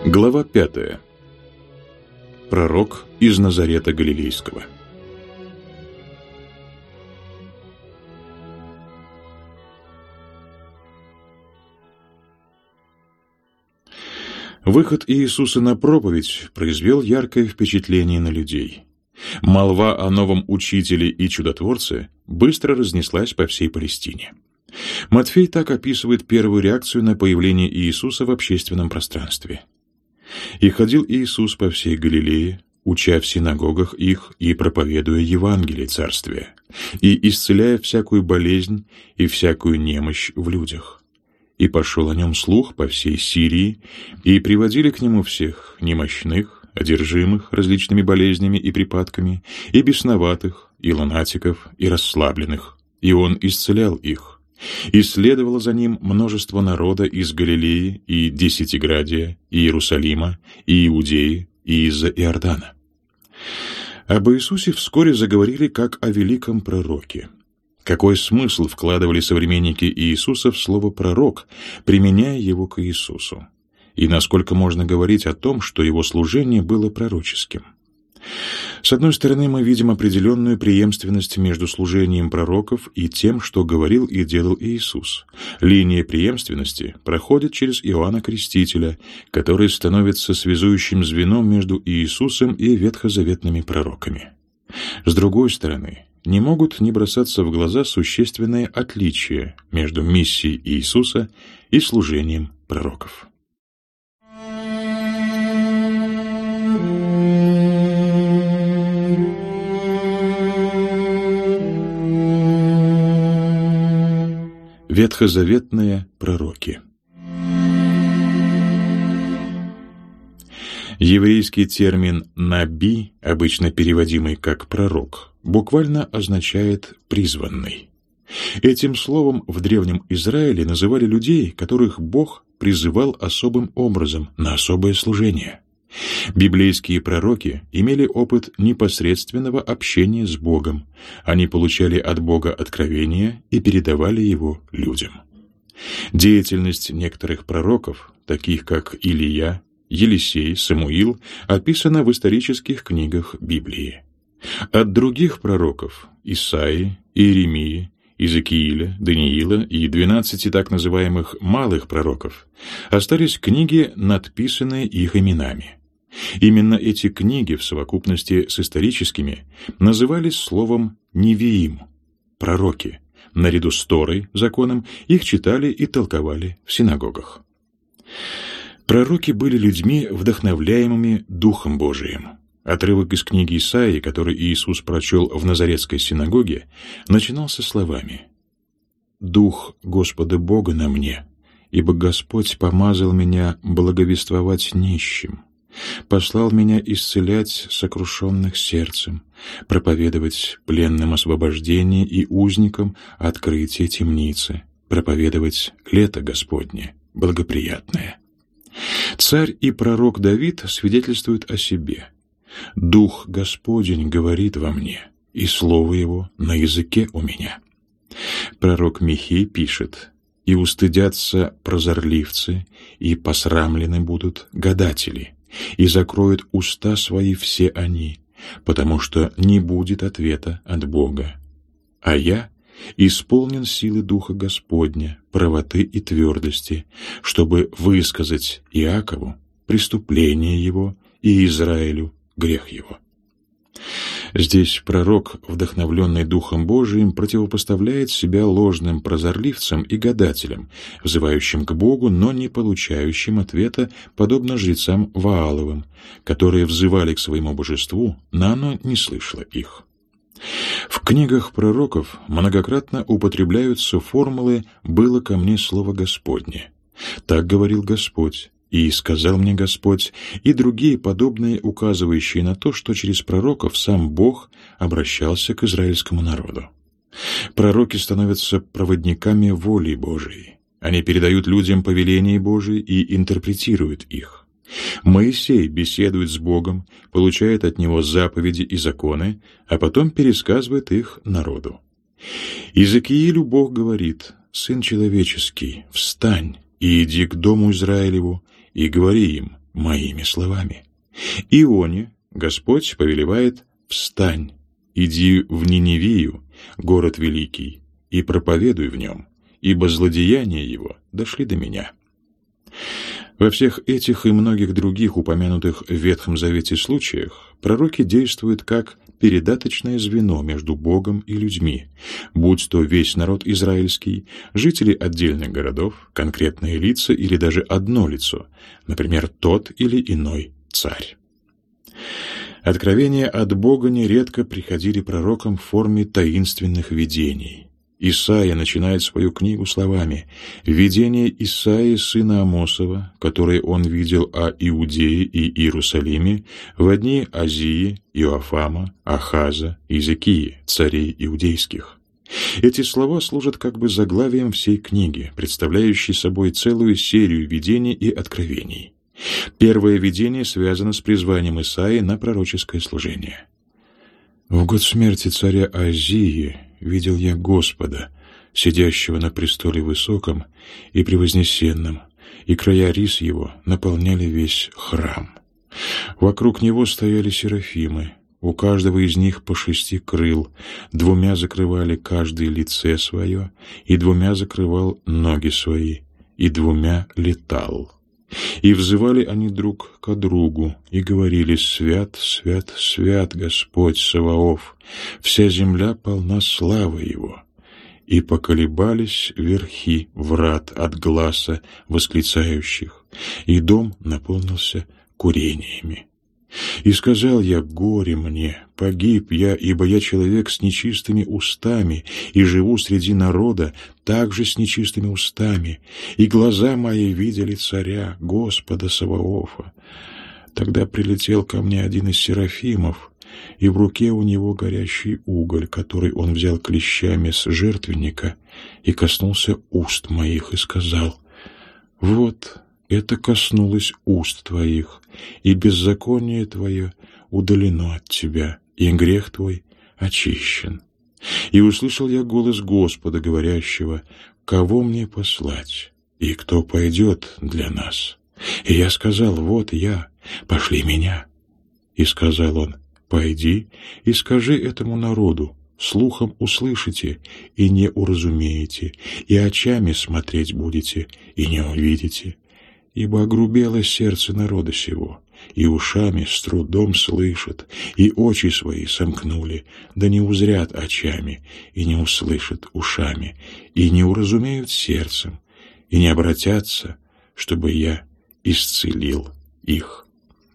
Глава 5. Пророк из Назарета Галилейского. Выход Иисуса на проповедь произвел яркое впечатление на людей. Молва о новом учителе и чудотворце быстро разнеслась по всей Палестине. Матфей так описывает первую реакцию на появление Иисуса в общественном пространстве. «И ходил Иисус по всей Галилее, уча в синагогах их и проповедуя Евангелие Царствия, и исцеляя всякую болезнь и всякую немощь в людях. И пошел о нем слух по всей Сирии, и приводили к нему всех немощных, одержимых различными болезнями и припадками, и бесноватых, и лунатиков, и расслабленных, и он исцелял их. И следовало за ним множество народа из Галилеи и Десятиградия, и Иерусалима, и Иудеи, и из-за Иордана». Об Иисусе вскоре заговорили как о великом пророке. Какой смысл вкладывали современники Иисуса в слово «пророк», применяя его к Иисусу? И насколько можно говорить о том, что его служение было пророческим? С одной стороны, мы видим определенную преемственность между служением пророков и тем, что говорил и делал Иисус. Линия преемственности проходит через Иоанна Крестителя, который становится связующим звеном между Иисусом и ветхозаветными пророками. С другой стороны, не могут не бросаться в глаза существенные отличия между миссией Иисуса и служением пророков. Ветхозаветные пророки. Еврейский термин «наби», обычно переводимый как «пророк», буквально означает «призванный». Этим словом в Древнем Израиле называли людей, которых Бог призывал особым образом на особое служение. Библейские пророки имели опыт непосредственного общения с Богом. Они получали от Бога откровения и передавали его людям. Деятельность некоторых пророков, таких как Илия, Елисей, Самуил, описана в исторических книгах Библии. От других пророков — Исаии, Иеремии, Иезекииля, Даниила и 12 так называемых «малых пророков» — остались книги, надписанные их именами. Именно эти книги в совокупности с историческими назывались словом «невиим» — «пророки». Наряду с Торой, законом, их читали и толковали в синагогах. Пророки были людьми, вдохновляемыми Духом Божиим. Отрывок из книги Исаии, который Иисус прочел в Назаретской синагоге, начинался словами: «Дух Господа Бога на мне, ибо Господь помазал меня благовествовать нищим, послал меня исцелять сокрушенных сердцем, проповедовать пленным освобождение и узникам открытие темницы, проповедовать лето Господне, благоприятное». Царь и пророк Давид свидетельствуют о себе: «Дух Господень говорит во мне, и слово Его на языке у меня». Пророк Михей пишет: «И устыдятся прозорливцы, и посрамлены будут гадатели, и закроют уста свои все они, потому что не будет ответа от Бога. А я исполнен силы Духа Господня, правоты и твердости, чтобы высказать Иакову преступление его и Израилю грех его». Здесь пророк, вдохновленный Духом Божиим, противопоставляет себя ложным прозорливцам и гадателям, взывающим к Богу, но не получающим ответа, подобно жрецам Вааловым, которые взывали к своему божеству, но оно не слышало их. В книгах пророков многократно употребляются формулы «было ко мне слово Господне», «так говорил Господь», «и сказал мне Господь», и другие подобные, указывающие на то, что через пророков сам Бог обращался к израильскому народу. Пророки становятся проводниками воли Божией. Они передают людям повеления Божии и интерпретируют их. Моисей беседует с Богом, получает от Него заповеди и законы, а потом пересказывает их народу. Иезекиилю Бог говорит: «Сын человеческий, встань и иди к дому Израилеву, и говори им: моими словами. Ионе Господь повелевает: «Встань, иди в Ниневию, город великий, и проповедуй в нем, ибо злодеяния его дошли до меня». Во всех этих и многих других упомянутых в Ветхом Завете случаях пророки действуют как передаточное звено между Богом и людьми, будь то весь народ израильский, жители отдельных городов, конкретные лица или даже одно лицо, например, тот или иной царь. Откровения от Бога нередко приходили пророкам в форме таинственных видений. Исаия начинает свою книгу словами: «Видение Исаии, сына Амосова, которое он видел о Иудее и Иерусалиме в дни Азии, Иоафама, Ахаза, Иезекии, царей иудейских». Эти слова служат как бы заглавием всей книги, представляющей собой целую серию видений и откровений. Первое видение связано с призванием Исаии на пророческое служение. «В год смерти царя Азии видел я Господа, сидящего на престоле высоком и превознесенном, и края рис его наполняли весь храм. Вокруг него стояли серафимы, у каждого из них по 6 крыл, 2 закрывали каждое лице свое, и 2 закрывал ноги свои, и 2 летал. И взывали они друг ко другу, и говорили: «Свят, свят, свят Господь Саваоф, вся земля полна славы Его». И поколебались верхи врат от гласа восклицающих, и дом наполнился курениями. И сказал я: горе мне, погиб я, ибо я человек с нечистыми устами, и живу среди народа также с нечистыми устами, и глаза мои видели царя, Господа Саваофа. Тогда прилетел ко мне один из серафимов, и в руке у него горящий уголь, который он взял клещами с жертвенника, и коснулся уст моих, и сказал: вот это коснулось уст твоих, и беззаконие твое удалено от тебя, и грех твой очищен. И услышал я голос Господа, говорящего: кого мне послать, и кто пойдет для нас? И я сказал: вот я, пошли меня. И сказал он: пойди и скажи этому народу: слухом услышите и не уразумеете, и очами смотреть будете и не увидите. Ибо огрубело сердце народа сего, и ушами с трудом слышат, и очи свои сомкнули, да не узрят очами, и не услышат ушами, и не уразумеют сердцем, и не обратятся, чтобы я исцелил их».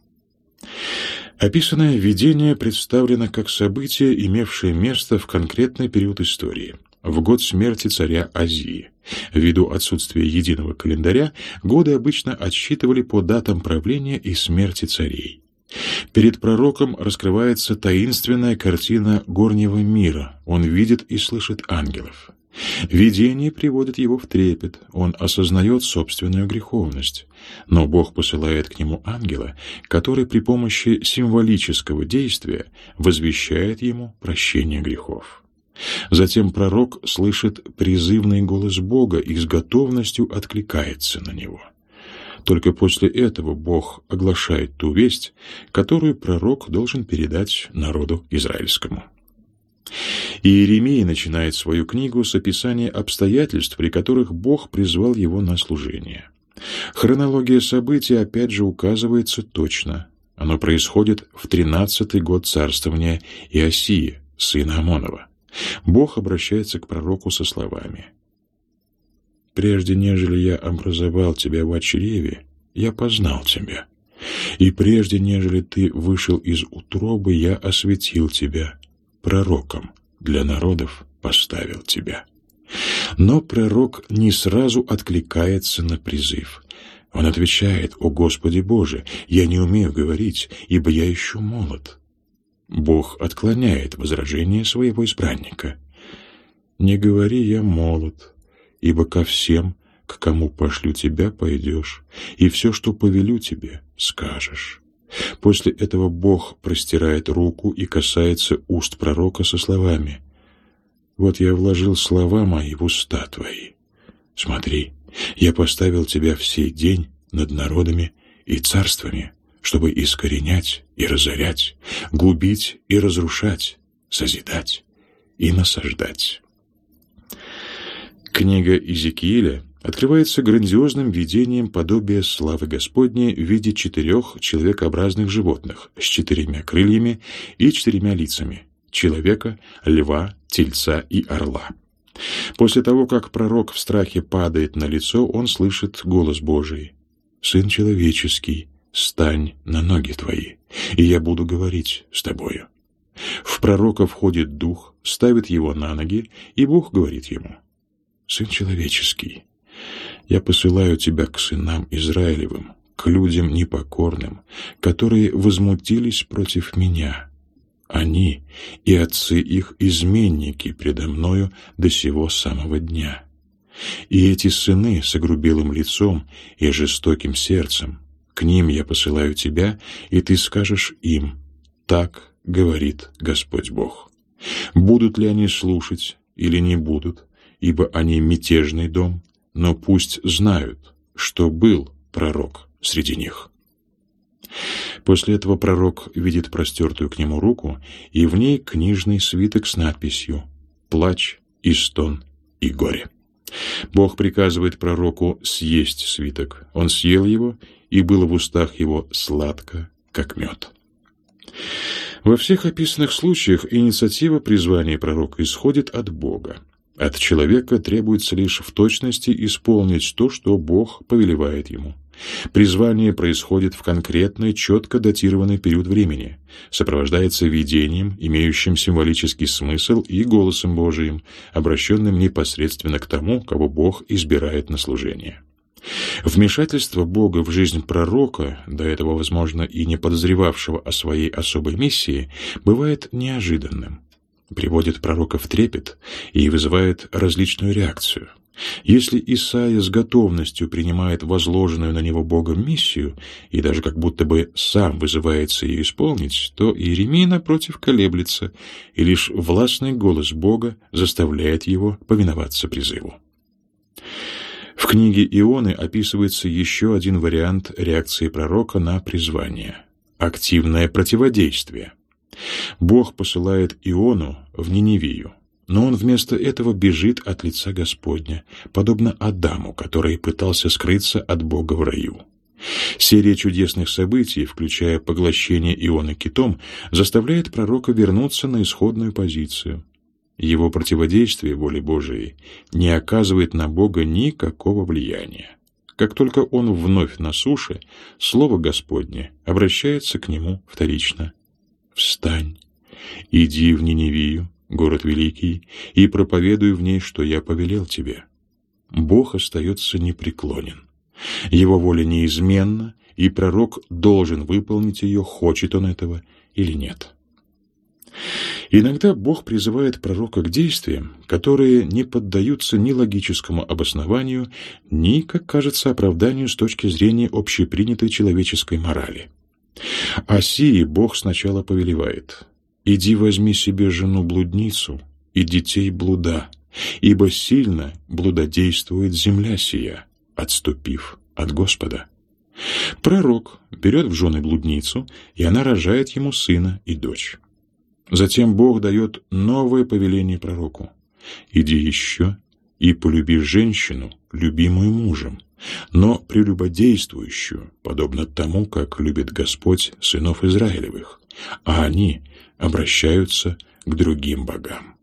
Описанное видение представлено как событие, имевшее место в конкретный период истории, в год смерти царя Азии. Ввиду отсутствия единого календаря, годы обычно отсчитывали по датам правления и смерти царей. Перед пророком раскрывается таинственная картина горнего мира. Он видит и слышит ангелов. Видение приводит его в трепет, он осознает собственную греховность. Но Бог посылает к нему ангела, который при помощи символического действия возвещает ему прощение грехов. Затем пророк слышит призывный голос Бога и с готовностью откликается на него. Только после этого Бог оглашает ту весть, которую пророк должен передать народу израильскому. Иеремия начинает свою книгу с описания обстоятельств, при которых Бог призвал его на служение. Хронология событий опять же указывается точно. Оно происходит в 13-й год царствования Иосии, сына Амонова. Бог обращается к пророку со словами: «Прежде нежели я образовал тебя в чреве, я познал тебя, и прежде нежели ты вышел из утробы, я осветил тебя, пророком для народов поставил тебя». Но пророк не сразу откликается на призыв. Он отвечает: «О Господи Боже, я не умею говорить, ибо я еще молод». Бог отклоняет возражение своего избранника. «Не говори, я молод, ибо ко всем, к кому пошлю тебя, пойдешь, и все, что повелю тебе, скажешь». После этого Бог простирает руку и касается уст пророка со словами: «Вот я вложил слова мои в уста твои. Смотри, я поставил тебя в сей день над народами и царствами, чтобы искоренять и разорять, губить и разрушать, созидать и насаждать». Книга Иезекииля открывается грандиозным видением подобия славы Господней в виде 4 человекообразных животных с 4 крыльями и 4 лицами — человека, льва, тельца и орла. После того, как пророк в страхе падает на лицо, он слышит голос Божий: «Сын человеческий, стань на ноги твои, и я буду говорить с тобою». В пророка входит дух, ставит его на ноги, и Бог говорит ему: «Сын человеческий, я посылаю тебя к сынам Израилевым, к людям непокорным, которые возмутились против меня. Они и отцы их изменники предо мною до сего самого дня. И эти сыны с огрубелым лицом и жестоким сердцем, к ним я посылаю тебя, и ты скажешь им: так говорит Господь Бог. Будут ли они слушать или не будут, ибо они мятежный дом, но пусть знают, что был пророк среди них». После этого пророк видит простертую к нему руку, и в ней книжный свиток с надписью «Плач и стон и горе». Бог приказывает пророку съесть свиток. Он съел его, и было в устах его сладко, как мед. Во всех описанных случаях инициатива призвания пророка исходит от Бога. От человека требуется лишь в точности исполнить то, что Бог повелевает ему. Призвание происходит в конкретный, четко датированный период времени, сопровождается видением, имеющим символический смысл, и голосом Божиим, обращенным непосредственно к тому, кого Бог избирает на служение. Вмешательство Бога в жизнь пророка, до этого, возможно, и не подозревавшего о своей особой миссии, бывает неожиданным, приводит пророка в трепет и вызывает различную реакцию. Если Исаия с готовностью принимает возложенную на него Богом миссию и даже как будто бы сам вызывается ее исполнить, то Иеремия, напротив, колеблется, и лишь властный голос Бога заставляет его повиноваться призыву. В книге Ионы описывается еще один вариант реакции пророка на призвание — активное противодействие. Бог посылает Иону в Ниневию, но он вместо этого бежит от лица Господня, подобно Адаму, который пытался скрыться от Бога в раю. Серия чудесных событий, включая поглощение Ионы китом, заставляет пророка вернуться на исходную позицию. Его противодействие воле Божией не оказывает на Бога никакого влияния. Как только он вновь на суше, слово Господне обращается к нему вторично: «Встань, иди в Ниневию, город великий, и проповедуй в ней, что я повелел тебе». Бог остается непреклонен. Его воля неизменна, и пророк должен выполнить ее, хочет он этого или нет. Иногда Бог призывает пророка к действиям, которые не поддаются ни логическому обоснованию, ни, как кажется, оправданию с точки зрения общепринятой человеческой морали. Осии Бог сначала повелевает: «Иди возьми себе жену-блудницу и детей блуда, ибо сильно блудодействует земля сия, отступив от Господа». Пророк берет в жены блудницу, и она рожает ему сына и дочь. Затем Бог дает новое повеление пророку: «Иди еще и полюби женщину, любимую мужем, но прелюбодействующую, подобно тому, как любит Господь сынов Израилевых, а они обращаются к другим богам».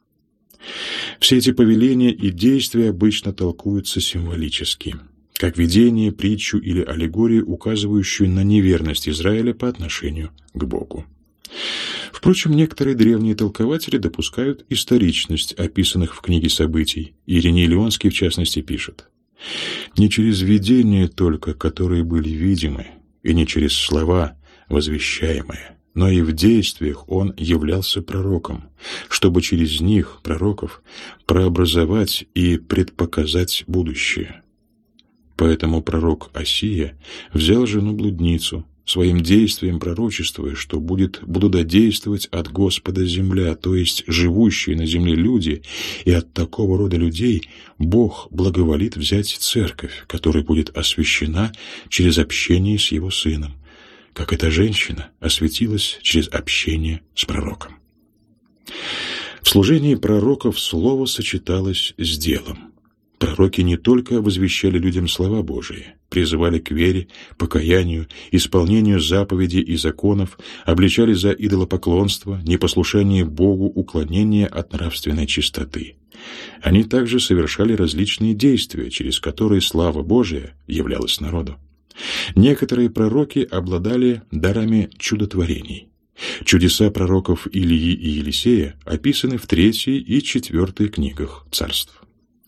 Все эти повеления и действия обычно толкуются символически, как видение, притчу или аллегорию, указывающую на неверность Израиля по отношению к Богу. Впрочем, некоторые древние толкователи допускают историчность описанных в книге событий. Ириней Леонский, в частности, пишет: «Не через видения только, которые были видимы, и не через слова, возвещаемые, но и в действиях он являлся пророком, чтобы через них, пророков, прообразовать и предпоказать будущее. Поэтому пророк Осия взял жену-блудницу, своим действием пророчествуя, что будет блудодействовать от Господа земля, то есть живущие на земле люди, и от такого рода людей Бог благоволит взять церковь, которая будет освящена через общение с Его Сыном, как эта женщина осветилась через общение с пророком. В служении пророков слово сочеталось с делом. Пророки не только возвещали людям слова Божии, призывали к вере, покаянию, исполнению заповедей и законов, обличали за идолопоклонство, непослушание Богу, уклонение от нравственной чистоты. Они также совершали различные действия, через которые слава Божия являлась народу. Некоторые пророки обладали дарами чудотворений. Чудеса пророков Илии и Елисея описаны в 3 и 4 книгах Царств.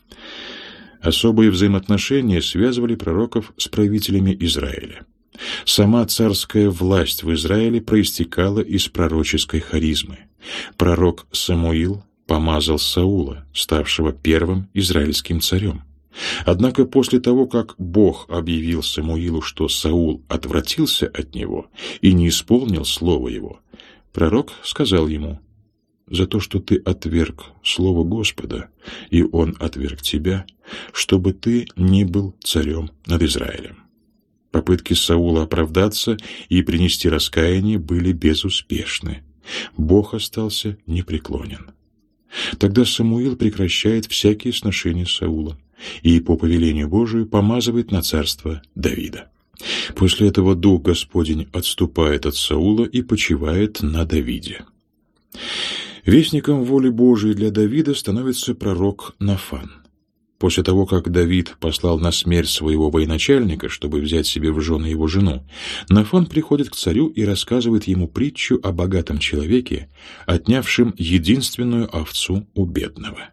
Особые взаимоотношения связывали пророков с правителями Израиля. Сама царская власть в Израиле проистекала из пророческой харизмы. Пророк Самуил помазал Саула, ставшего первым израильским царем. Однако после того, как Бог объявил Самуилу, что Саул отвратился от него и не исполнил слово его, пророк сказал ему: «За то, что ты отверг слово Господа, и он отверг тебя, чтобы ты не был царем над Израилем». Попытки Саула оправдаться и принести раскаяние были безуспешны. Бог остался непреклонен. Тогда Самуил прекращает всякие сношения Саула и по повелению Божию помазывает на царство Давида. После этого Дух Господень отступает от Саула и почивает на Давиде. Вестником воли Божией для Давида становится пророк Нафан. После того, как Давид послал на смерть своего военачальника, чтобы взять себе в жены его жену, Нафан приходит к царю и рассказывает ему притчу о богатом человеке, отнявшем единственную овцу у бедного.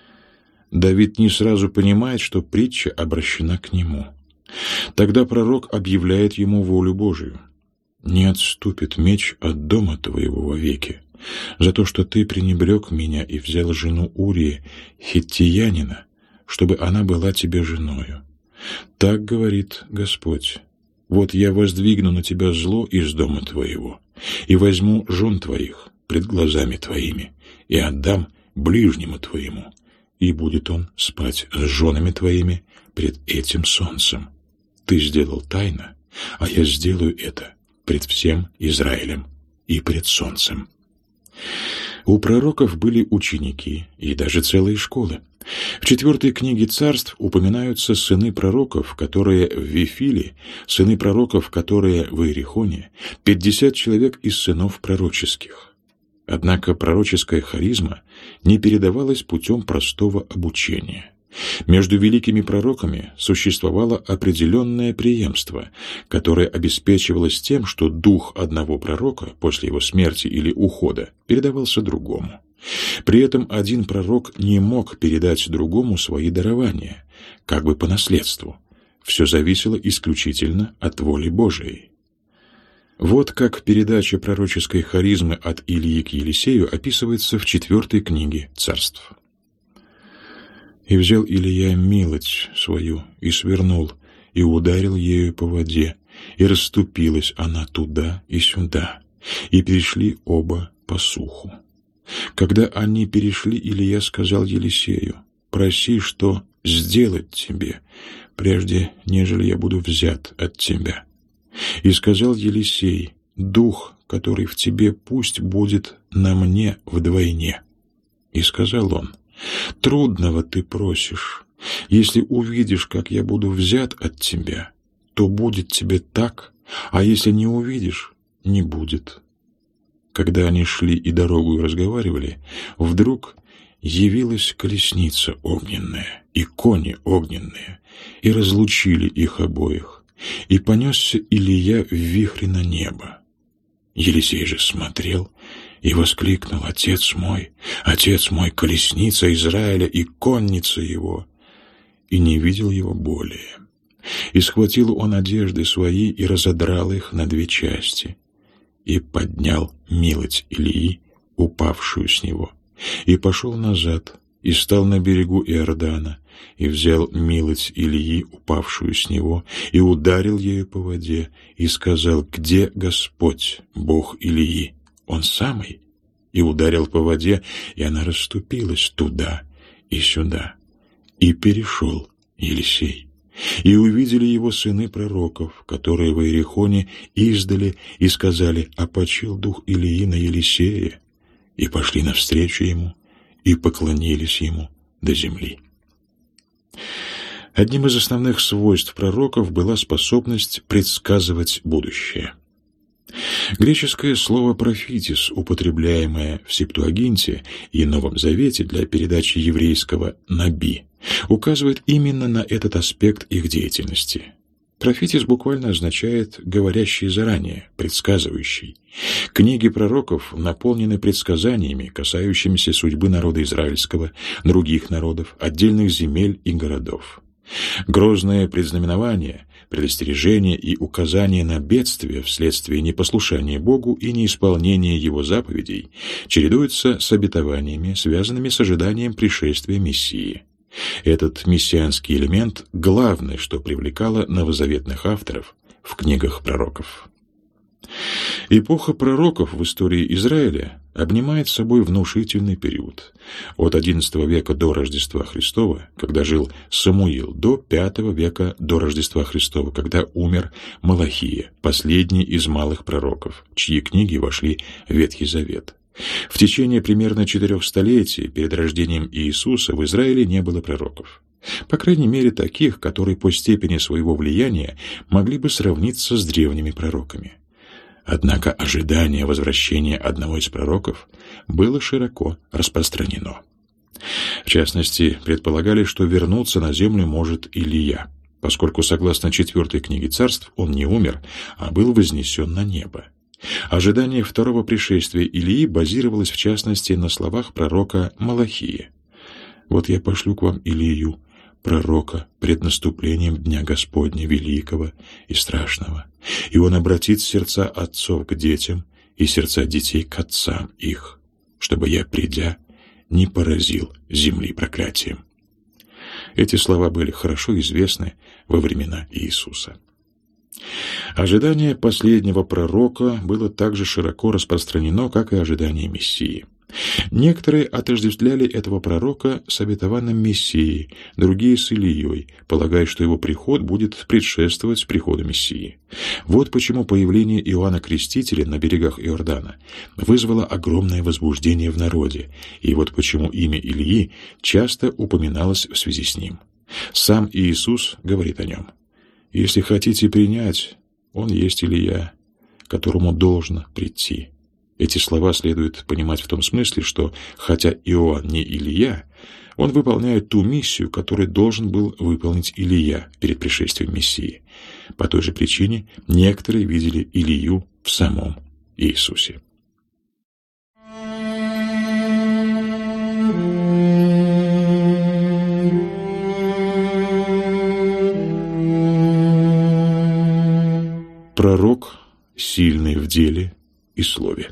Давид не сразу понимает, что притча обращена к нему. Тогда пророк объявляет ему волю Божию. «Не отступит меч от дома твоего вовеки, за то, что ты пренебрег меня и взял жену Урии, хиттиянина, чтобы она была тебе женою. Так говорит Господь: вот я воздвигну на тебя зло из дома твоего, и возьму жен твоих пред глазами твоими, и отдам ближнему твоему, и будет он спать с женами твоими пред этим солнцем. Ты сделал тайно, а я сделаю это пред всем Израилем и пред солнцем». У пророков были ученики и даже целые школы. В 4 книге Царств упоминаются сыны пророков, которые в Вифиле, сыны пророков, которые в Иерихоне, 50 человек из сынов пророческих. Однако пророческая харизма не передавалась путем простого обучения. Между великими пророками существовало определенное преемство, которое обеспечивалось тем, что дух одного пророка после его смерти или ухода передавался другому. При этом один пророк не мог передать другому свои дарования, как бы по наследству. Все зависело исключительно от воли Божией. Вот как передача пророческой харизмы от Илии к Елисею описывается в 4 книге Царств. «И взял Илия милость свою, и свернул, и ударил ею по воде, и расступилась она туда и сюда, и перешли оба по суху. Когда они перешли, Илия сказал Елисею: проси, что сделать тебе, прежде нежели я буду взят от тебя. И сказал Елисей: дух, который в тебе, пусть будет на мне вдвойне. И сказал он: трудного ты просишь. Если увидишь, как я буду взят от тебя, то будет тебе так, а если не увидишь, не будет». Когда они шли и дорогу разговаривали, вдруг явилась колесница огненная и кони огненные, и разлучили их обоих, и понесся Илия в вихре на небо. Елисей же смотрел и воскликнул: отец мой, колесница Израиля и конница его!» И не видел его более. И схватил он одежды свои и разодрал их на 2 части, и поднял милость Илии, упавшую с него, и пошел назад, и стал на берегу Иордана, и взял милость Илии, упавшую с него, и ударил ею по воде, и сказал: «Где Господь, Бог Илии? Он самый?» И ударил по воде, и она расступилась туда и сюда. И перешел Елисей. И увидели его сыны пророков, которые в Иерихоне издали, и сказали: «Опочил дух Илии на Елисея». И пошли навстречу ему, и поклонились ему до земли. Одним из основных свойств пророков была способность предсказывать будущее. Греческое слово «профитис», употребляемое в Септуагинте и Новом Завете для передачи еврейского «наби», указывает именно на этот аспект их деятельности. Профитис буквально означает «говорящий заранее», «предсказывающий». Книги пророков наполнены предсказаниями, касающимися судьбы народа израильского, других народов, отдельных земель и городов. Грозные предзнаменования, предостережения и указания на бедствия вследствие непослушания Богу и неисполнения Его заповедей чередуются с обетованиями, связанными с ожиданием пришествия Мессии. Этот мессианский элемент – главное, что привлекало новозаветных авторов в книгах пророков. Эпоха пророков в истории Израиля обнимает собой внушительный период от XI века до Рождества Христова, когда жил Самуил, до V века до Рождества Христова, когда умер Малахия, последний из малых пророков, чьи книги вошли в Ветхий Завет. В течение примерно 4 столетий перед рождением Иисуса в Израиле не было пророков. По крайней мере, таких, которые по степени своего влияния могли бы сравниться с древними пророками. Однако ожидание возвращения одного из пророков было широко распространено. В частности, предполагали, что вернуться на землю может Илия, поскольку, согласно 4 книге Царств, он не умер, а был вознесен на небо. Ожидание второго пришествия Илии базировалось, в частности, на словах пророка Малахии: «Вот я пошлю к вам Илию, пророка, пред наступлением Дня Господня великого и страшного, и он обратит сердца отцов к детям и сердца детей к отцам их, чтобы я, придя, не поразил земли проклятием». Эти слова были хорошо известны во времена Иисуса. Ожидание последнего пророка было также широко распространено, как и ожидание Мессии. Некоторые отождествляли этого пророка с обетованным Мессией, другие с Илией, полагая, что его приход будет предшествовать приходу Мессии. Вот почему появление Иоанна Крестителя на берегах Иордана вызвало огромное возбуждение в народе, и вот почему имя Илии часто упоминалось в связи с ним. Сам Иисус говорит о нем: «Если хотите принять, он есть Илия, которому должно прийти». Эти слова следует понимать в том смысле, что, хотя Иоанн не Илия, он выполняет ту миссию, которую должен был выполнить Илия перед пришествием Мессии. По той же причине некоторые видели Илию в самом Иисусе. Пророк, сильный в деле и слове.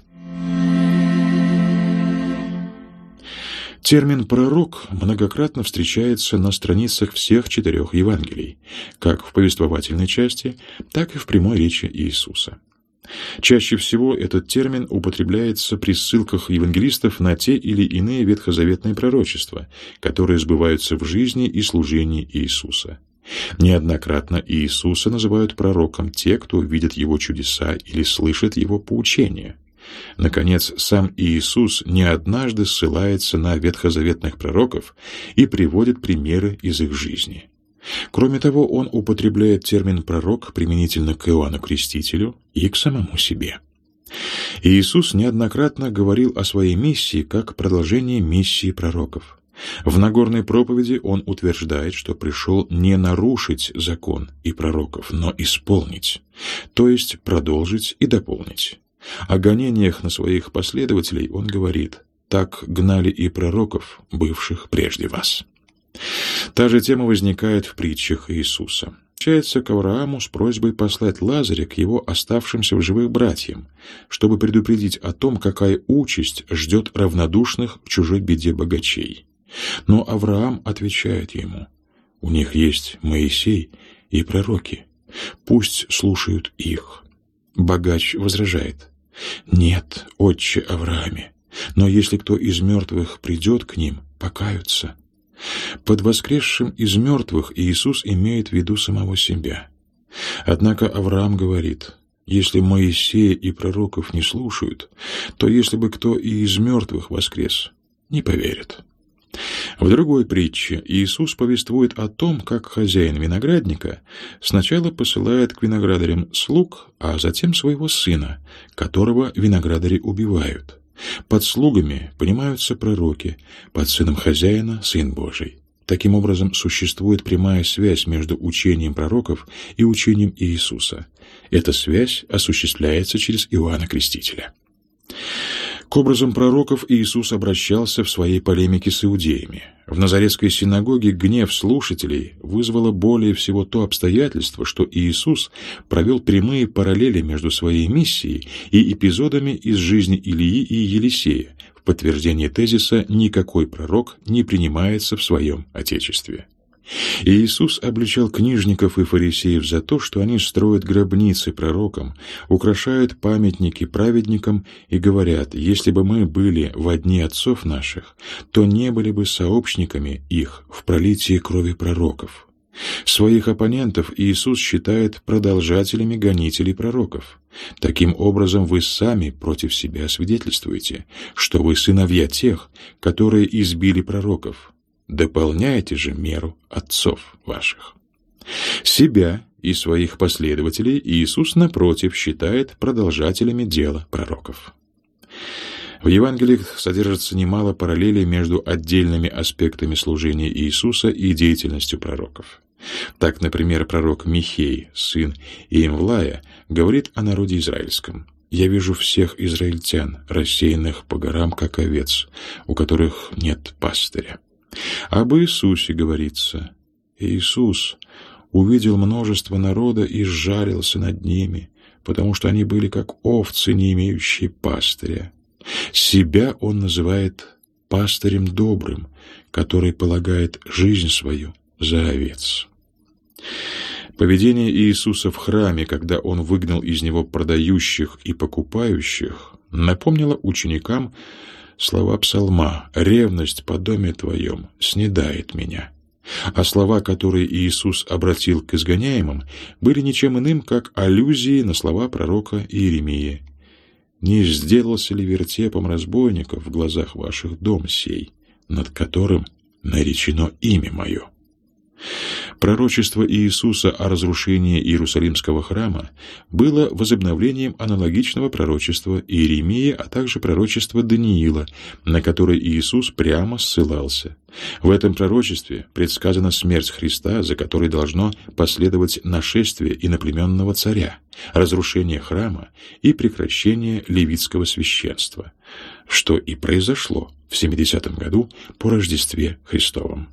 Термин «пророк» многократно встречается на страницах всех 4 Евангелий, как в повествовательной части, так и в прямой речи Иисуса. Чаще всего этот термин употребляется при ссылках евангелистов на те или иные ветхозаветные пророчества, которые сбываются в жизни и служении Иисуса. Неоднократно Иисуса называют пророком те, кто видит его чудеса или слышит его поучения. Наконец, сам Иисус не однажды ссылается на ветхозаветных пророков и приводит примеры из их жизни. Кроме того, он употребляет термин «пророк» применительно к Иоанну Крестителю и к самому себе. Иисус неоднократно говорил о своей миссии как продолжение миссии пророков. В Нагорной проповеди он утверждает, что пришел не нарушить закон и пророков, но исполнить, то есть продолжить и дополнить. О гонениях на своих последователей он говорит: «Так гнали и пророков, бывших прежде вас». Та же тема возникает в притчах Иисуса. Обращается к Аврааму с просьбой послать Лазаря к его оставшимся в живых братьям, чтобы предупредить о том, какая участь ждет равнодушных в чужой беде богачей. Но Авраам отвечает ему: «У них есть Моисей и пророки, пусть слушают их». Богач возражает: «Нет, отче Аврааме, но если кто из мертвых придет к ним, покаются». Под воскресшим из мертвых Иисус имеет в виду самого себя. Однако Авраам говорит: «Если Моисея и пророков не слушают, то если бы кто и из мертвых воскрес, не поверят». В другой притче Иисус повествует о том, как хозяин виноградника сначала посылает к виноградарям слуг, а затем своего сына, которого виноградари убивают. Под слугами понимаются пророки, под сыном хозяина — Сын Божий. Таким образом, существует прямая связь между учением пророков и учением Иисуса. Эта связь осуществляется через Иоанна Крестителя. К образам пророков Иисус обращался в своей полемике с иудеями. В Назаретской синагоге гнев слушателей вызвало более всего то обстоятельство, что Иисус провел прямые параллели между своей миссией и эпизодами из жизни Илии и Елисея в подтверждение тезиса «никакой пророк не принимается в своем Отечестве». Иисус обличал книжников и фарисеев за то, что они строят гробницы пророкам, украшают памятники праведникам и говорят: «Если бы мы были во дни отцов наших, то не были бы сообщниками их в пролитии крови пророков». Своих оппонентов Иисус считает продолжателями гонителей пророков. Таким образом, вы сами против себя свидетельствуете, что вы сыновья тех, которые избили пророков. Дополняйте же меру отцов ваших. Себя и своих последователей Иисус, напротив, считает продолжателями дела пророков. В Евангелиях содержится немало параллелей между отдельными аспектами служения Иисуса и деятельностью пророков. Так, например, пророк Михей, сын Иемвлая, говорит о народе израильском: «Я вижу всех израильтян, рассеянных по горам, как овец, у которых нет пастыря». Об Иисусе говорится: «Иисус увидел множество народа и сжалился над ними, потому что они были как овцы, не имеющие пастыря». Себя он называет пастырем добрым, который полагает жизнь свою за овец. Поведение Иисуса в храме, когда Он выгнал из него продающих и покупающих, напомнило ученикам слова псалма: «Ревность по доме Твоем снедает меня». А слова, которые Иисус обратил к изгоняемым, были ничем иным, как аллюзии на слова пророка Иеремии: «Не сделался ли вертепом разбойников в глазах ваших дом сей, над которым наречено имя мое?» Пророчество Иисуса о разрушении Иерусалимского храма было возобновлением аналогичного пророчества Иеремии, а также пророчества Даниила, на которое Иисус прямо ссылался. В этом пророчестве предсказана смерть Христа, за которой должно последовать нашествие иноплеменного царя, разрушение храма и прекращение левитского священства, что и произошло в 70-м году по Рождестве Христовом.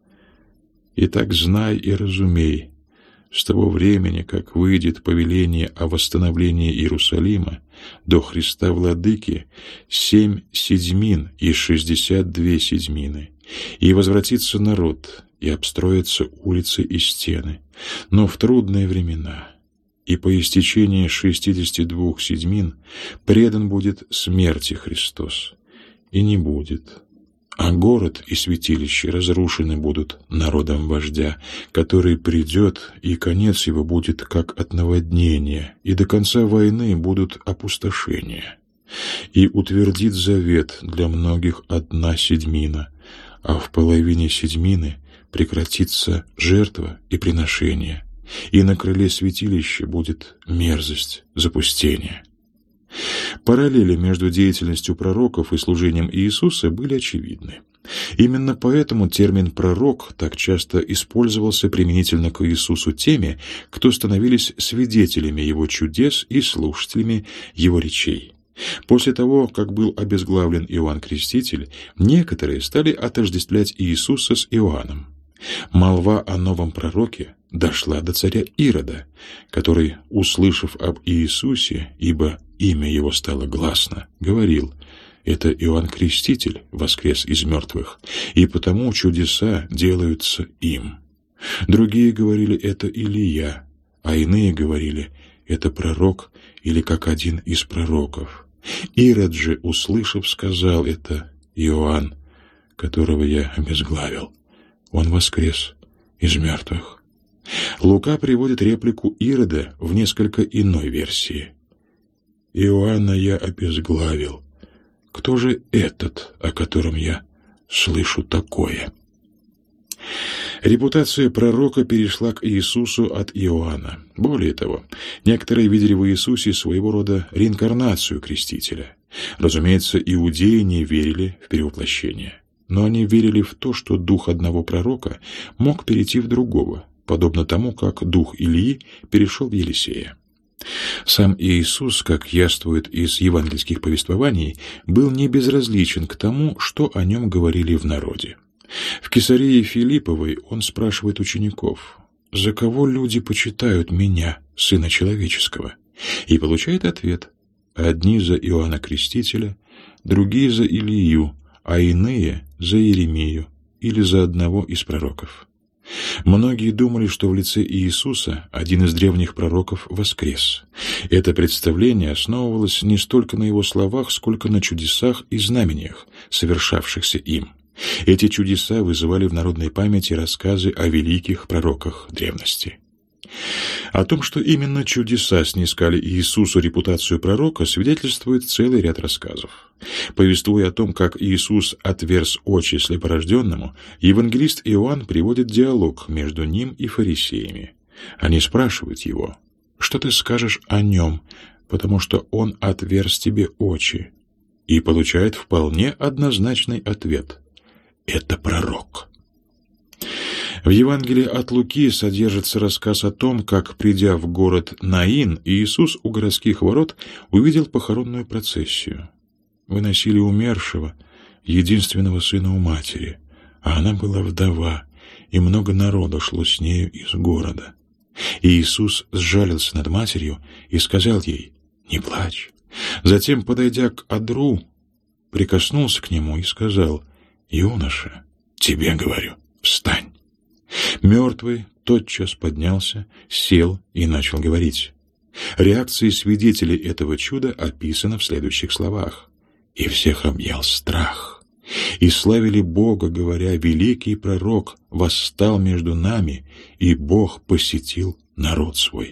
«Итак, знай и разумей, с того времени, как выйдет повеление о восстановлении Иерусалима до Христа Владыки 7 седьмин и 62 седьмины, и возвратится народ, и обстроятся улицы и стены, но в трудные времена, и по истечении 62 седьмин предан будет смерти Христос, и не будет. А город и святилище разрушены будут народом вождя, который придет, и конец его будет как от наводнения, и до конца войны будут опустошения. И утвердит завет для многих 1 седьмина, а в половине седьмины прекратится жертва и приношение, и на крыле святилища будет мерзость, запустение». Параллели между деятельностью пророков и служением Иисуса были очевидны. Именно поэтому термин «пророк» так часто использовался применительно к Иисусу теми, кто становились свидетелями Его чудес и слушателями Его речей. После того, как был обезглавлен Иоанн Креститель, некоторые стали отождествлять Иисуса с Иоанном. Молва о новом пророке дошла до царя Ирода, который, услышав об Иисусе, ибо имя его стало гласно, говорил: это Иоанн Креститель воскрес из мертвых, и потому чудеса делаются им. Другие говорили, это Илия, а иные говорили, это пророк или как один из пророков. Ирод же, услышав, сказал, это Иоанн, которого я обезглавил. Он воскрес из мертвых. Лука приводит реплику Ирода в несколько иной версии. Иоанна я обезглавил. Кто же этот, о котором я слышу такое? Репутация пророка перешла к Иисусу от Иоанна. Более того, некоторые видели в Иисусе своего рода реинкарнацию Крестителя. Разумеется, иудеи не верили в перевоплощение, но они верили в то, что дух одного пророка мог перейти в другого, подобно тому, как дух Илии перешел в Елисея. Сам Иисус, как яствует из евангельских повествований, был не безразличен к тому, что о нем говорили в народе. В Кесарии Филипповой он спрашивает учеников: «За кого люди почитают меня, Сына Человеческого?» И получает ответ: «Одни за Иоанна Крестителя, другие за Илию, а иные за Иеремию или за одного из пророков». Многие думали, что в лице Иисуса один из древних пророков воскрес. Это представление основывалось не столько на его словах, сколько на чудесах и знамениях, совершавшихся им. Эти чудеса вызывали в народной памяти рассказы о великих пророках древности. О том, что именно чудеса снискали Иисусу репутацию пророка, свидетельствует целый ряд рассказов. Повествуя о том, как Иисус отверз очи слепорожденному, евангелист Иоанн приводит диалог между ним и фарисеями. Они спрашивают его: «Что ты скажешь о нем, потому что он отверз тебе очи?» И получает вполне однозначный ответ: «Это пророк». В Евангелии от Луки содержится рассказ о том, как, придя в город Наин, Иисус у городских ворот увидел похоронную процессию. Выносили умершего, единственного сына у матери, а она была вдова, и много народа шло с нею из города. И Иисус сжалился над матерью и сказал ей: «Не плачь». Затем, подойдя к одру, прикоснулся к нему и сказал: «Юноша, тебе говорю, встань». Мертвый тотчас поднялся, сел и начал говорить. Реакция свидетелей этого чуда описана в следующих словах: «И всех объял страх, и славили Бога, говоря: великий пророк восстал между нами, и Бог посетил народ свой».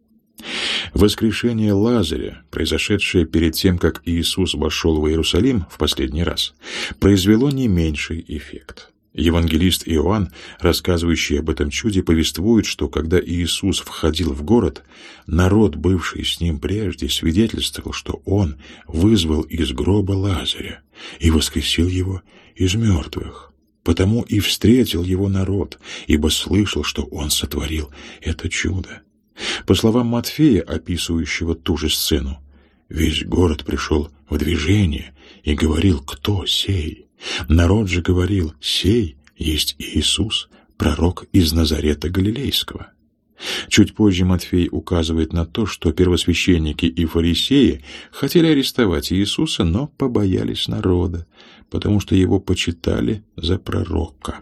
Воскрешение Лазаря, произошедшее перед тем, как Иисус вошел в Иерусалим в последний раз, произвело не меньший эффект. Евангелист Иоанн, рассказывающий об этом чуде, повествует, что когда Иисус входил в город, народ, бывший с ним прежде, свидетельствовал, что он вызвал из гроба Лазаря и воскресил его из мертвых. Потому и встретил его народ, ибо слышал, что он сотворил это чудо. По словам Матфея, описывающего ту же сцену, весь город пришел в движение и говорил: «Кто сей?» Народ же говорил: «Сей есть Иисус, пророк из Назарета Галилейского». Чуть позже Матфей указывает на то, что первосвященники и фарисеи хотели арестовать Иисуса, но побоялись народа, потому что его почитали за пророка.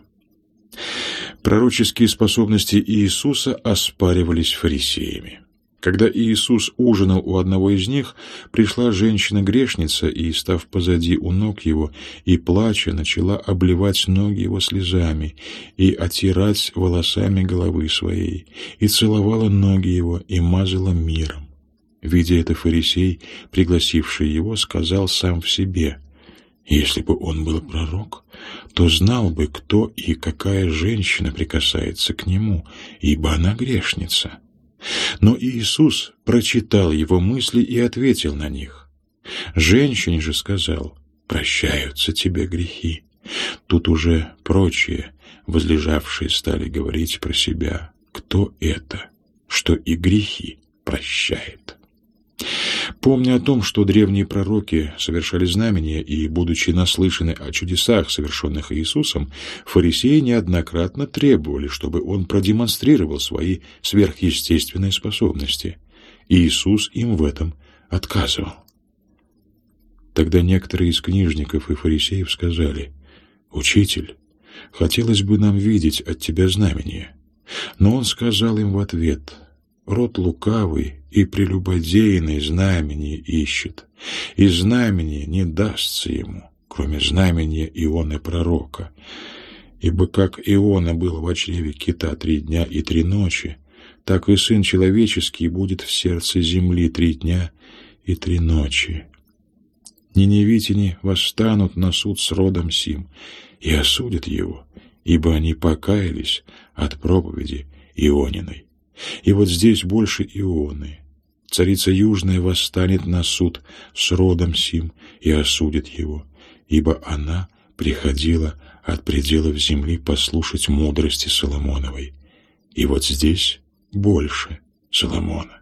Пророческие способности Иисуса оспаривались фарисеями. Когда Иисус ужинал у одного из них, пришла женщина-грешница и, став позади у ног его и плача, начала обливать ноги его слезами и отирать волосами головы своей, и целовала ноги его и мазала миром. Видя это, фарисей, пригласивший его, сказал сам в себе: «Если бы он был пророк, то знал бы, кто и какая женщина прикасается к нему, ибо она грешница». Но Иисус прочитал его мысли и ответил на них. Женщине же сказал: «Прощаются тебе грехи». Тут уже прочие, возлежавшие, стали говорить про себя: «Кто это, что и грехи прощает?» Помня о том, что древние пророки совершали знамения и, будучи наслышаны о чудесах, совершенных Иисусом, фарисеи неоднократно требовали, чтобы он продемонстрировал свои сверхъестественные способности. Иисус им в этом отказывал. Тогда некоторые из книжников и фарисеев сказали: «Учитель, хотелось бы нам видеть от тебя знамение». Но он сказал им в ответ: «Род лукавый и прелюбодейный знамение ищет, и знамение не дастся ему, кроме знамения Ионы пророка. Ибо как Иона был в чреве кита 3 дня и 3 ночи, так и Сын Человеческий будет в сердце земли 3 дня и 3 ночи. Ниневитяне восстанут на суд с родом сим и осудят его, ибо они покаялись от проповеди Иониной. И вот здесь больше Ионы. Царица Южная восстанет на суд с родом сим и осудит его, ибо она приходила от пределов земли послушать мудрости Соломоновой. И вот здесь больше Соломона».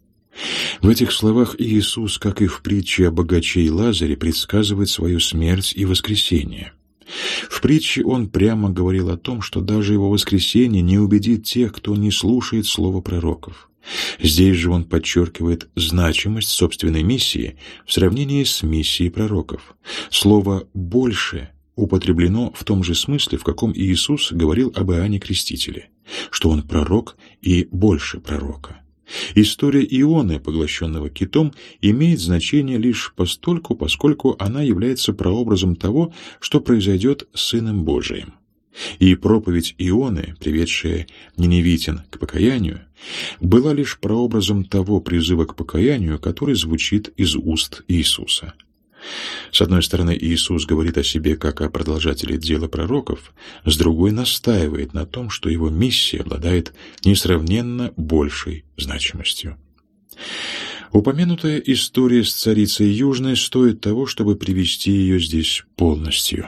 В этих словах Иисус, как и в притче о богаче и Лазаре, предсказывает свою смерть и воскресение. В притче он прямо говорил о том, что даже его воскресение не убедит тех, кто не слушает слова пророков. Здесь же он подчеркивает значимость собственной миссии в сравнении с миссией пророков. Слово «больше» употреблено в том же смысле, в каком Иисус говорил об Иоанне Крестителе, что он пророк и больше пророка. История Ионы, поглощенного китом, имеет значение лишь постольку, поскольку она является прообразом того, что произойдет с Сыном Божиим. И проповедь Ионы, приведшая ниневитян к покаянию, была лишь прообразом того призыва к покаянию, который звучит из уст Иисуса. С одной стороны, Иисус говорит о себе как о продолжателе дела пророков, с другой настаивает на том, что его миссия обладает несравненно большей значимостью. Упомянутая история с царицей Южной стоит того, чтобы привести ее здесь полностью.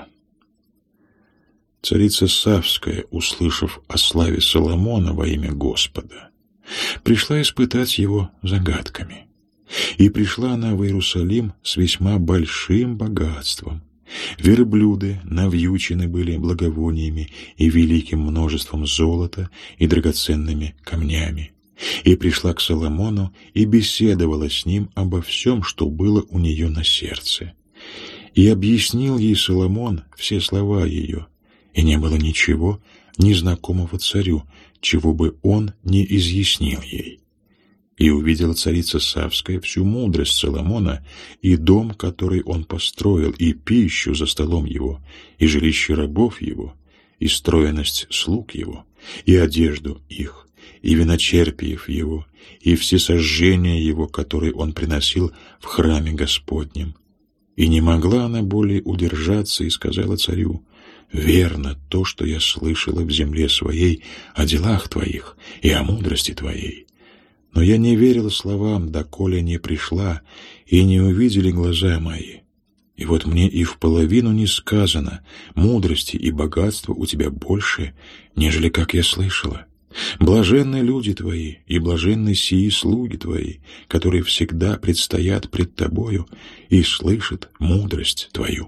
Царица Савская, услышав о славе Соломона во имя Господа, пришла испытать его загадками. И пришла она в Иерусалим с весьма большим богатством. Верблюды навьючены были благовониями и великим множеством золота и драгоценными камнями. И пришла к Соломону и беседовала с ним обо всем, что было у нее на сердце. И объяснил ей Соломон все слова ее, и не было ничего незнакомого царю, чего бы он не изъяснил ей. И увидела царица Савская всю мудрость Соломона, и дом, который он построил, и пищу за столом его, и жилище рабов его, и стройность слуг его, и одежду их, и виночерпиев его, и все сожжения его, которые он приносил в храме Господнем. И не могла она более удержаться, и сказала царю: «Верно то, что я слышала в земле своей о делах твоих и о мудрости твоей. Но я не верила словам, доколе не пришла, и не увидели глаза мои. И вот мне и вполовину не сказано: мудрости и богатства у тебя больше, нежели как я слышала. Блаженны люди твои, и блаженны сии слуги твои, которые всегда предстоят пред тобою и слышат мудрость твою».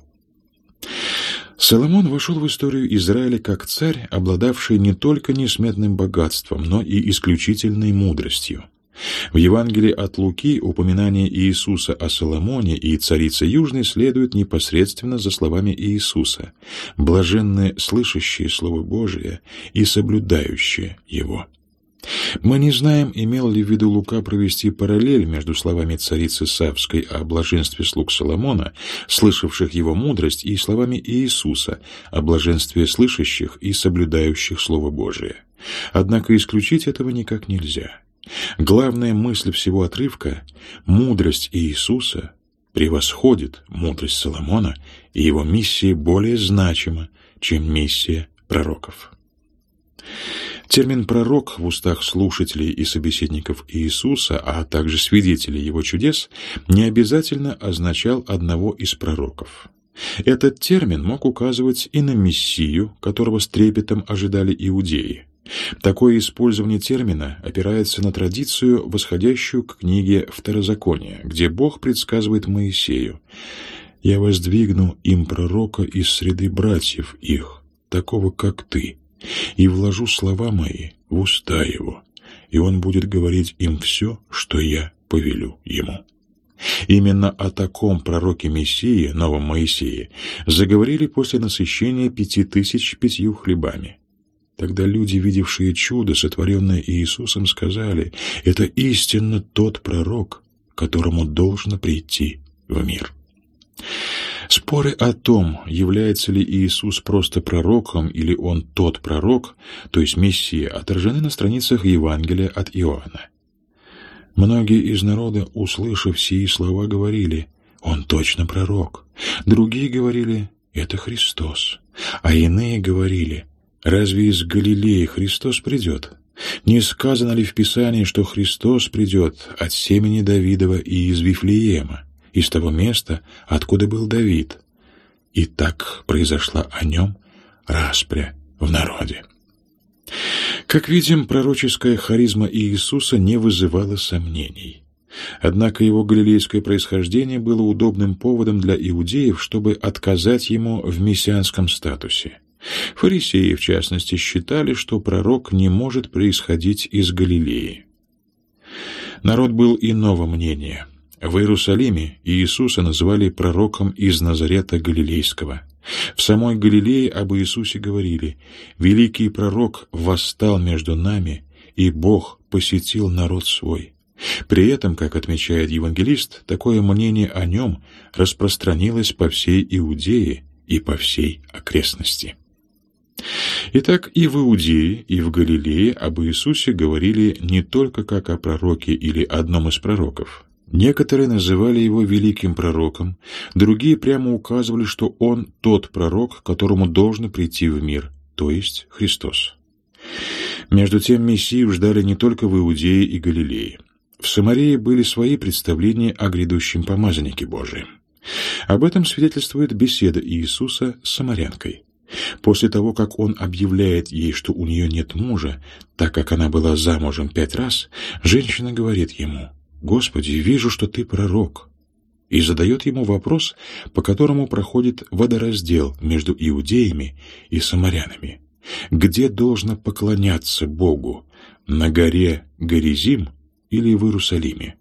Соломон вошел в историю Израиля как царь, обладавший не только несметным богатством, но и исключительной мудростью. В Евангелии от Луки упоминание Иисуса о Соломоне и царице Южной следует непосредственно за словами Иисуса: «Блаженны слышащие Слово Божие и соблюдающие его». Мы не знаем, имел ли в виду Лука провести параллель между словами царицы Савской о блаженстве слуг Соломона, слышавших его мудрость, и словами Иисуса о блаженстве слышащих и соблюдающих Слово Божие. Однако исключить этого никак нельзя. Главная мысль всего отрывка — мудрость Иисуса превосходит мудрость Соломона, и его миссия более значима, чем миссия пророков. Термин «пророк» в устах слушателей и собеседников Иисуса, а также свидетелей его чудес, не обязательно означал одного из пророков. Этот термин мог указывать и на Мессию, которого с трепетом ожидали иудеи. Такое использование термина опирается на традицию, восходящую к книге Второзакония, где Бог предсказывает Моисею: «Я воздвигну им пророка из среды братьев их, такого как ты, и вложу слова мои в уста его, и он будет говорить им все, что я повелю ему». Именно о таком пророке Мессии, новом Моисее, заговорили после насыщения 5000 хлебами. Тогда люди, видевшие чудо, сотворенное Иисусом, сказали: «Это истинно тот пророк, которому должно прийти в мир». Споры о том, является ли Иисус просто пророком или Он тот пророк, то есть Мессия, отражены на страницах Евангелия от Иоанна. Многие из народа, услышав сии слова, говорили: «Он точно пророк». Другие говорили: «Это Христос». А иные говорили: «Разве из Галилеи Христос придет? Не сказано ли в Писании, что Христос придет от семени Давидова и из Вифлеема, из того места, откуда был Давид?» И так произошла о нем распря в народе. Как видим, пророческая харизма Иисуса не вызывала сомнений. Однако его галилейское происхождение было удобным поводом для иудеев, чтобы отказать ему в мессианском статусе. Фарисеи, в частности, считали, что пророк не может происходить из Галилеи. Народ был иного мнения. В Иерусалиме Иисуса называли пророком из Назарета Галилейского. В самой Галилее об Иисусе говорили: «Великий пророк восстал между нами, и Бог посетил народ свой». При этом, как отмечает евангелист, такое мнение о нем распространилось по всей Иудее и по всей окрестности. Итак, и в Иудее, и в Галилее об Иисусе говорили не только как о пророке или одном из пророков. Некоторые называли его великим пророком, другие прямо указывали, что он тот пророк, которому должно прийти в мир, то есть Христос. Между тем, Мессию ждали не только в Иудее и Галилее. В Самарии были свои представления о грядущем помазаннике Божием. Об этом свидетельствует беседа Иисуса с самарянкой. После того, как он объявляет ей, что у нее нет мужа, так как она была замужем 5 раз, женщина говорит ему: «Господи, вижу, что ты пророк», и задает ему вопрос, по которому проходит водораздел между иудеями и самарянами. Где должно поклоняться Богу, на горе Горизим или в Иерусалиме?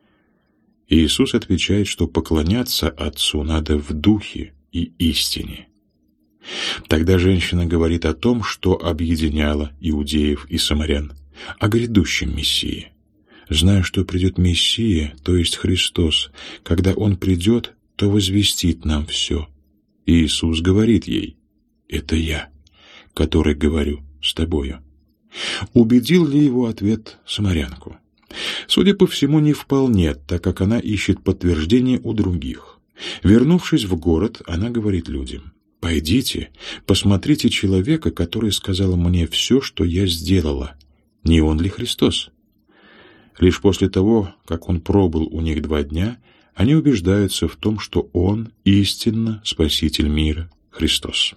Иисус отвечает, что поклоняться Отцу надо в духе и истине. Тогда женщина говорит о том, что объединяло иудеев и самарян, о грядущем Мессии. Зная, что придет Мессия, то есть Христос, когда Он придет, то возвестит нам все. И Иисус говорит ей: «Это я, который говорю с тобою». Убедил ли его ответ самарянку? Судя по всему, не вполне, так как она ищет подтверждение у других. Вернувшись в город, она говорит людям: «Пойдите, посмотрите человека, который сказал мне все, что я сделала. Не он ли Христос?» Лишь после того, как он пробыл у них 2 дня, они убеждаются в том, что он истинно Спаситель мира, Христос.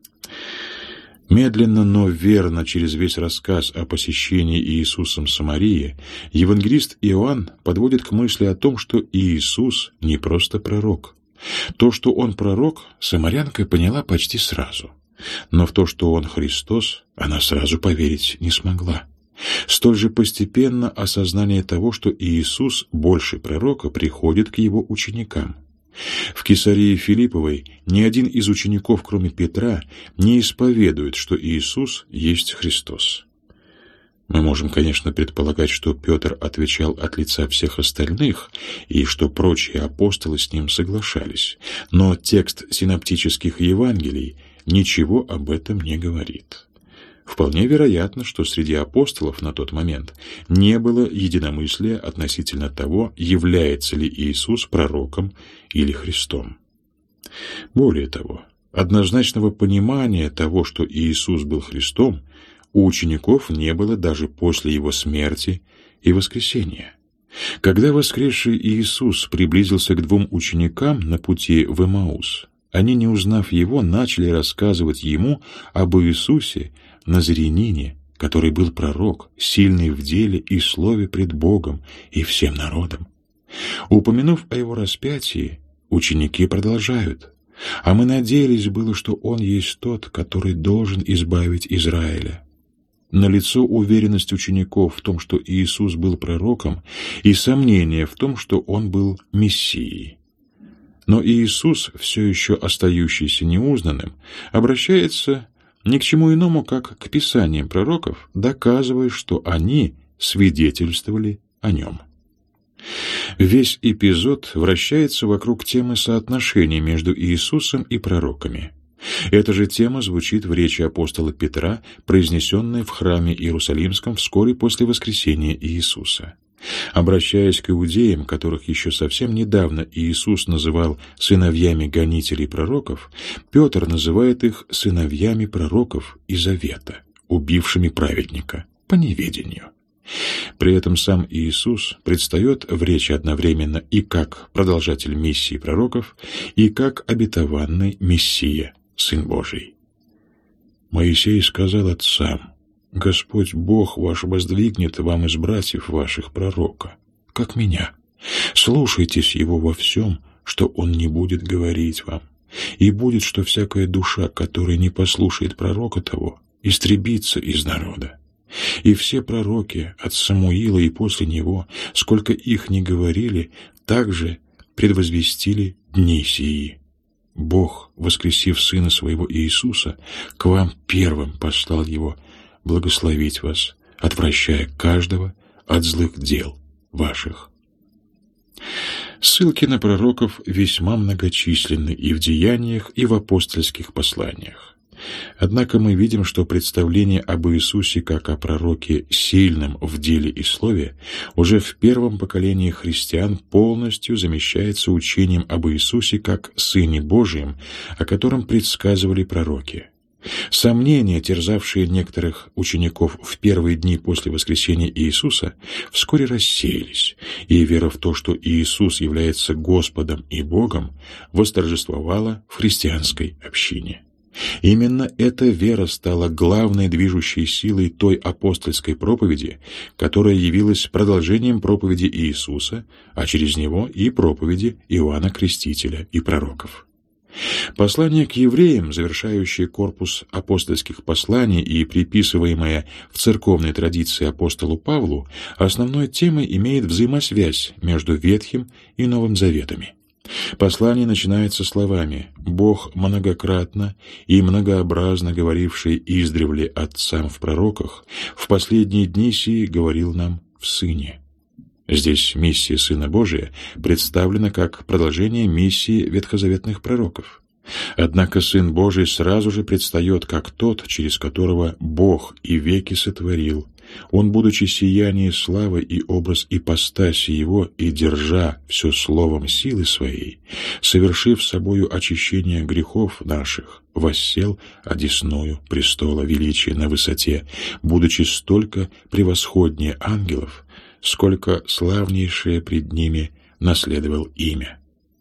Медленно, но верно, через весь рассказ о посещении Иисусом Самарии, евангелист Иоанн подводит к мысли о том, что Иисус не просто пророк. То, что он пророк, самарянка поняла почти сразу. Но в то, что он Христос, она сразу поверить не смогла. Столь же постепенно осознание того, что Иисус больше пророка, приходит к его ученикам. В Кесарии Филипповой ни один из учеников, кроме Петра, не исповедует, что Иисус есть Христос. Мы можем, конечно, предполагать, что Петр отвечал от лица всех остальных, и что прочие апостолы с ним соглашались, но текст синоптических Евангелий ничего об этом не говорит. Вполне вероятно, что среди апостолов на тот момент не было единомыслия относительно того, является ли Иисус пророком или Христом. Более того, однозначного понимания того, что Иисус был Христом, у учеников не было даже после Его смерти и воскресения. Когда воскресший Иисус приблизился к 2 ученикам на пути в Эмаус, они, не узнав Его, начали рассказывать Ему об Иисусе, Назарянине, который был пророк, сильный в деле и слове пред Богом и всем народом. Упомянув о Его распятии, ученики продолжают: «А мы надеялись было, что Он есть тот, который должен избавить Израиля». Налицо уверенность учеников в том, что Иисус был пророком, и сомнение в том, что Он был Мессией. Но Иисус, все еще остающийся неузнанным, обращается ни к чему иному, как к писаниям пророков, доказывая, что они свидетельствовали о Нем. Весь эпизод вращается вокруг темы соотношения между Иисусом и пророками. Эта же тема звучит в речи апостола Петра, произнесенной в храме Иерусалимском вскоре после воскресения Иисуса. Обращаясь к иудеям, которых еще совсем недавно Иисус называл сыновьями гонителей пророков, Петр называет их сыновьями пророков и завета, убившими праведника по неведению. При этом сам Иисус предстает в речи одновременно и как продолжатель миссии пророков, и как обетованный Мессия, Сын Божий. Моисей сказал отцам: «Господь Бог ваш воздвигнет вам из братьев ваших пророка, как меня. Слушайтесь его во всем, что он не будет говорить вам. И будет, что всякая душа, которая не послушает пророка того, истребится из народа. И все пророки от Самуила и после него, сколько их ни говорили, также предвозвестили дни сии. Бог, воскресив Сына Своего Иисуса, к вам первым послал Его благословить вас, отвращая каждого от злых дел ваших». Ссылки на пророков весьма многочисленны и в деяниях, и в апостольских посланиях. Однако мы видим, что представление об Иисусе как о пророке сильном в деле и слове уже в первом поколении христиан полностью замещается учением об Иисусе как Сыне Божием, о котором предсказывали пророки. Сомнения, терзавшие некоторых учеников в первые дни после воскресения Иисуса, вскоре рассеялись, и вера в то, что Иисус является Господом и Богом, восторжествовала в христианской общине. Именно эта вера стала главной движущей силой той апостольской проповеди, которая явилась продолжением проповеди Иисуса, а через него и проповеди Иоанна Крестителя и пророков. Послание к евреям, завершающее корпус апостольских посланий и приписываемое в церковной традиции апостолу Павлу, основной темой имеет взаимосвязь между Ветхим и Новым Заветами. Послание начинается словами: «Бог многократно и многообразно говоривший издревле отцам в пророках, в последние дни сии говорил нам в Сыне». Здесь миссия Сына Божия представлена как продолжение миссии ветхозаветных пророков. Однако Сын Божий сразу же предстает как тот, через которого Бог и веки сотворил. Он, будучи сияние славы и образ ипостаси Его, и держа все словом силы Своей, совершив собою очищение грехов наших, воссел одесную престола величия на высоте, будучи столько превосходнее ангелов, сколько славнейшее пред ними наследовал имя.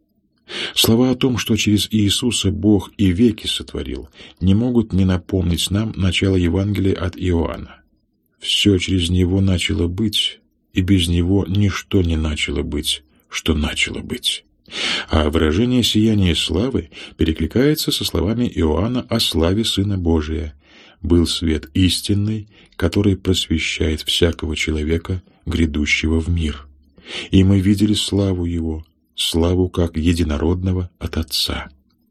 Слова о том, что через Иисуса Бог и веки сотворил, не могут не напомнить нам начало Евангелия от Иоанна. «Все через Него начало быть, и без Него ничто не начало быть, что начало быть». А выражение «сияние славы» перекликается со словами Иоанна о славе Сына Божия. «Был свет истинный, который просвещает всякого человека, грядущего в мир. И мы видели славу Его, славу как единородного от Отца».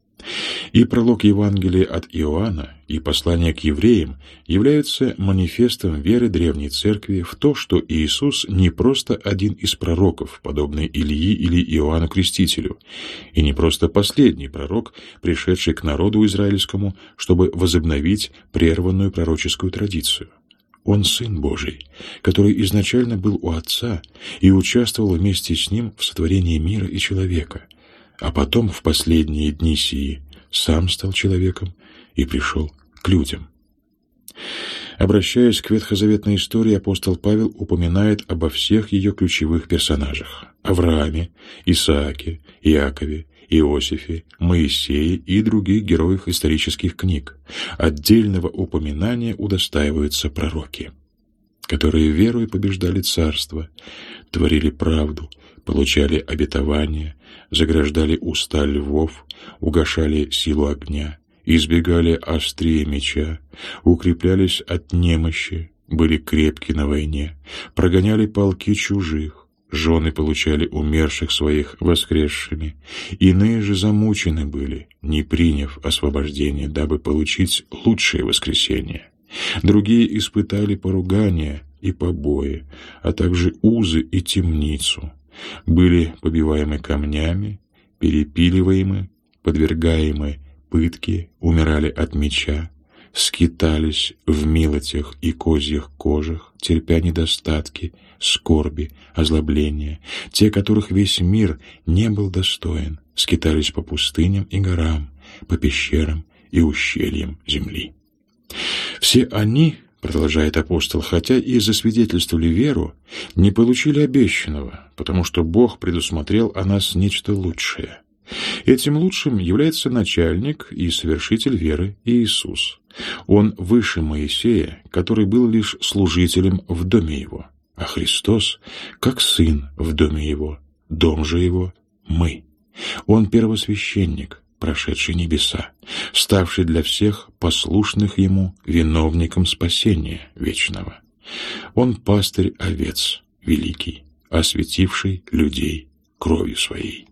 И пролог Евангелия от Иоанна, и послание к евреям являются манифестом веры Древней Церкви в то, что Иисус не просто один из пророков, подобный Илии или Иоанну Крестителю, и не просто последний пророк, пришедший к народу израильскому, чтобы возобновить прерванную пророческую традицию. Он Сын Божий, который изначально был у Отца и участвовал вместе с Ним в сотворении мира и человека, а потом в последние дни сии сам стал человеком и пришел к людям. Обращаясь к ветхозаветной истории, апостол Павел упоминает обо всех ее ключевых персонажах: Аврааме, Исааке, Иакове, Иосифе, Моисее и других героях исторических книг. Отдельного упоминания удостаиваются пророки, которые верой побеждали царство, творили правду, получали обетования, заграждали уста львов, угашали силу огня избегали острия меча, укреплялись от немощи, были крепки на войне, прогоняли полки чужих, жены получали умерших своих воскресшими, иные же замучены были, не приняв освобождение, дабы получить лучшее воскресение. Другие испытали поругания и побои, а также узы и темницу, были побиваемы камнями, перепиливаемы, подвергаемы пытке, умирали от меча, скитались в милотях и козьих кожах, терпя недостатки, скорби, озлобления, те, которых весь мир не был достоин, скитались по пустыням и горам, по пещерам и ущельям земли. Все они, продолжает апостол, хотя и засвидетельствовали веру, не получили обещанного, потому что Бог предусмотрел о нас нечто лучшее. Этим лучшим является начальник и совершитель веры Иисус. Он выше Моисея, который был лишь служителем в доме его, а Христос как сын в доме его, дом же его — мы. Он первосвященник, прошедший небеса, ставший для всех послушных ему виновником спасения вечного. Он пастырь овец великий, осветивший людей кровью своей.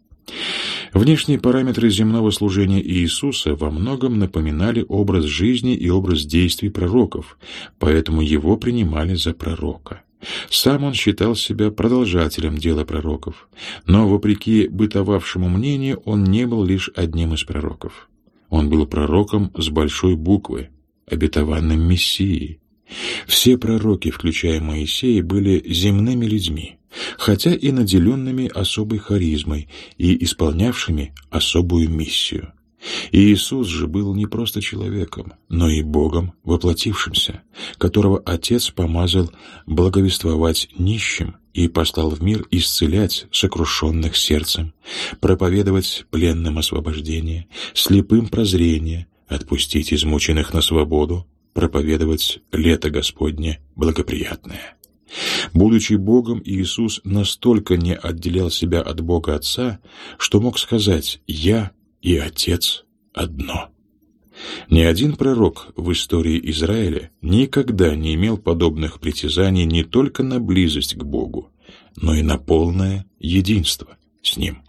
Внешние параметры земного служения Иисуса во многом напоминали образ жизни и образ действий пророков, поэтому его принимали за пророка. Сам он считал себя продолжателем дела пророков, но, вопреки бытовавшему мнению, он не был лишь одним из пророков. Он был пророком с большой буквы, обетованным Мессией. Все пророки, включая Моисея, были земными людьми, хотя и наделенными особой харизмой и исполнявшими особую миссию. Иисус же был не просто человеком, но и Богом воплотившимся, которого Отец помазал благовествовать нищим и послал в мир исцелять сокрушенных сердцем, проповедовать пленным освобождение, слепым прозрение, отпустить измученных на свободу, проповедовать лето Господне благоприятное. Будучи Богом, Иисус настолько не отделял себя от Бога Отца, что мог сказать «Я и Отец одно». Ни один пророк в истории Израиля никогда не имел подобных притязаний не только на близость к Богу, но и на полное единство с Ним.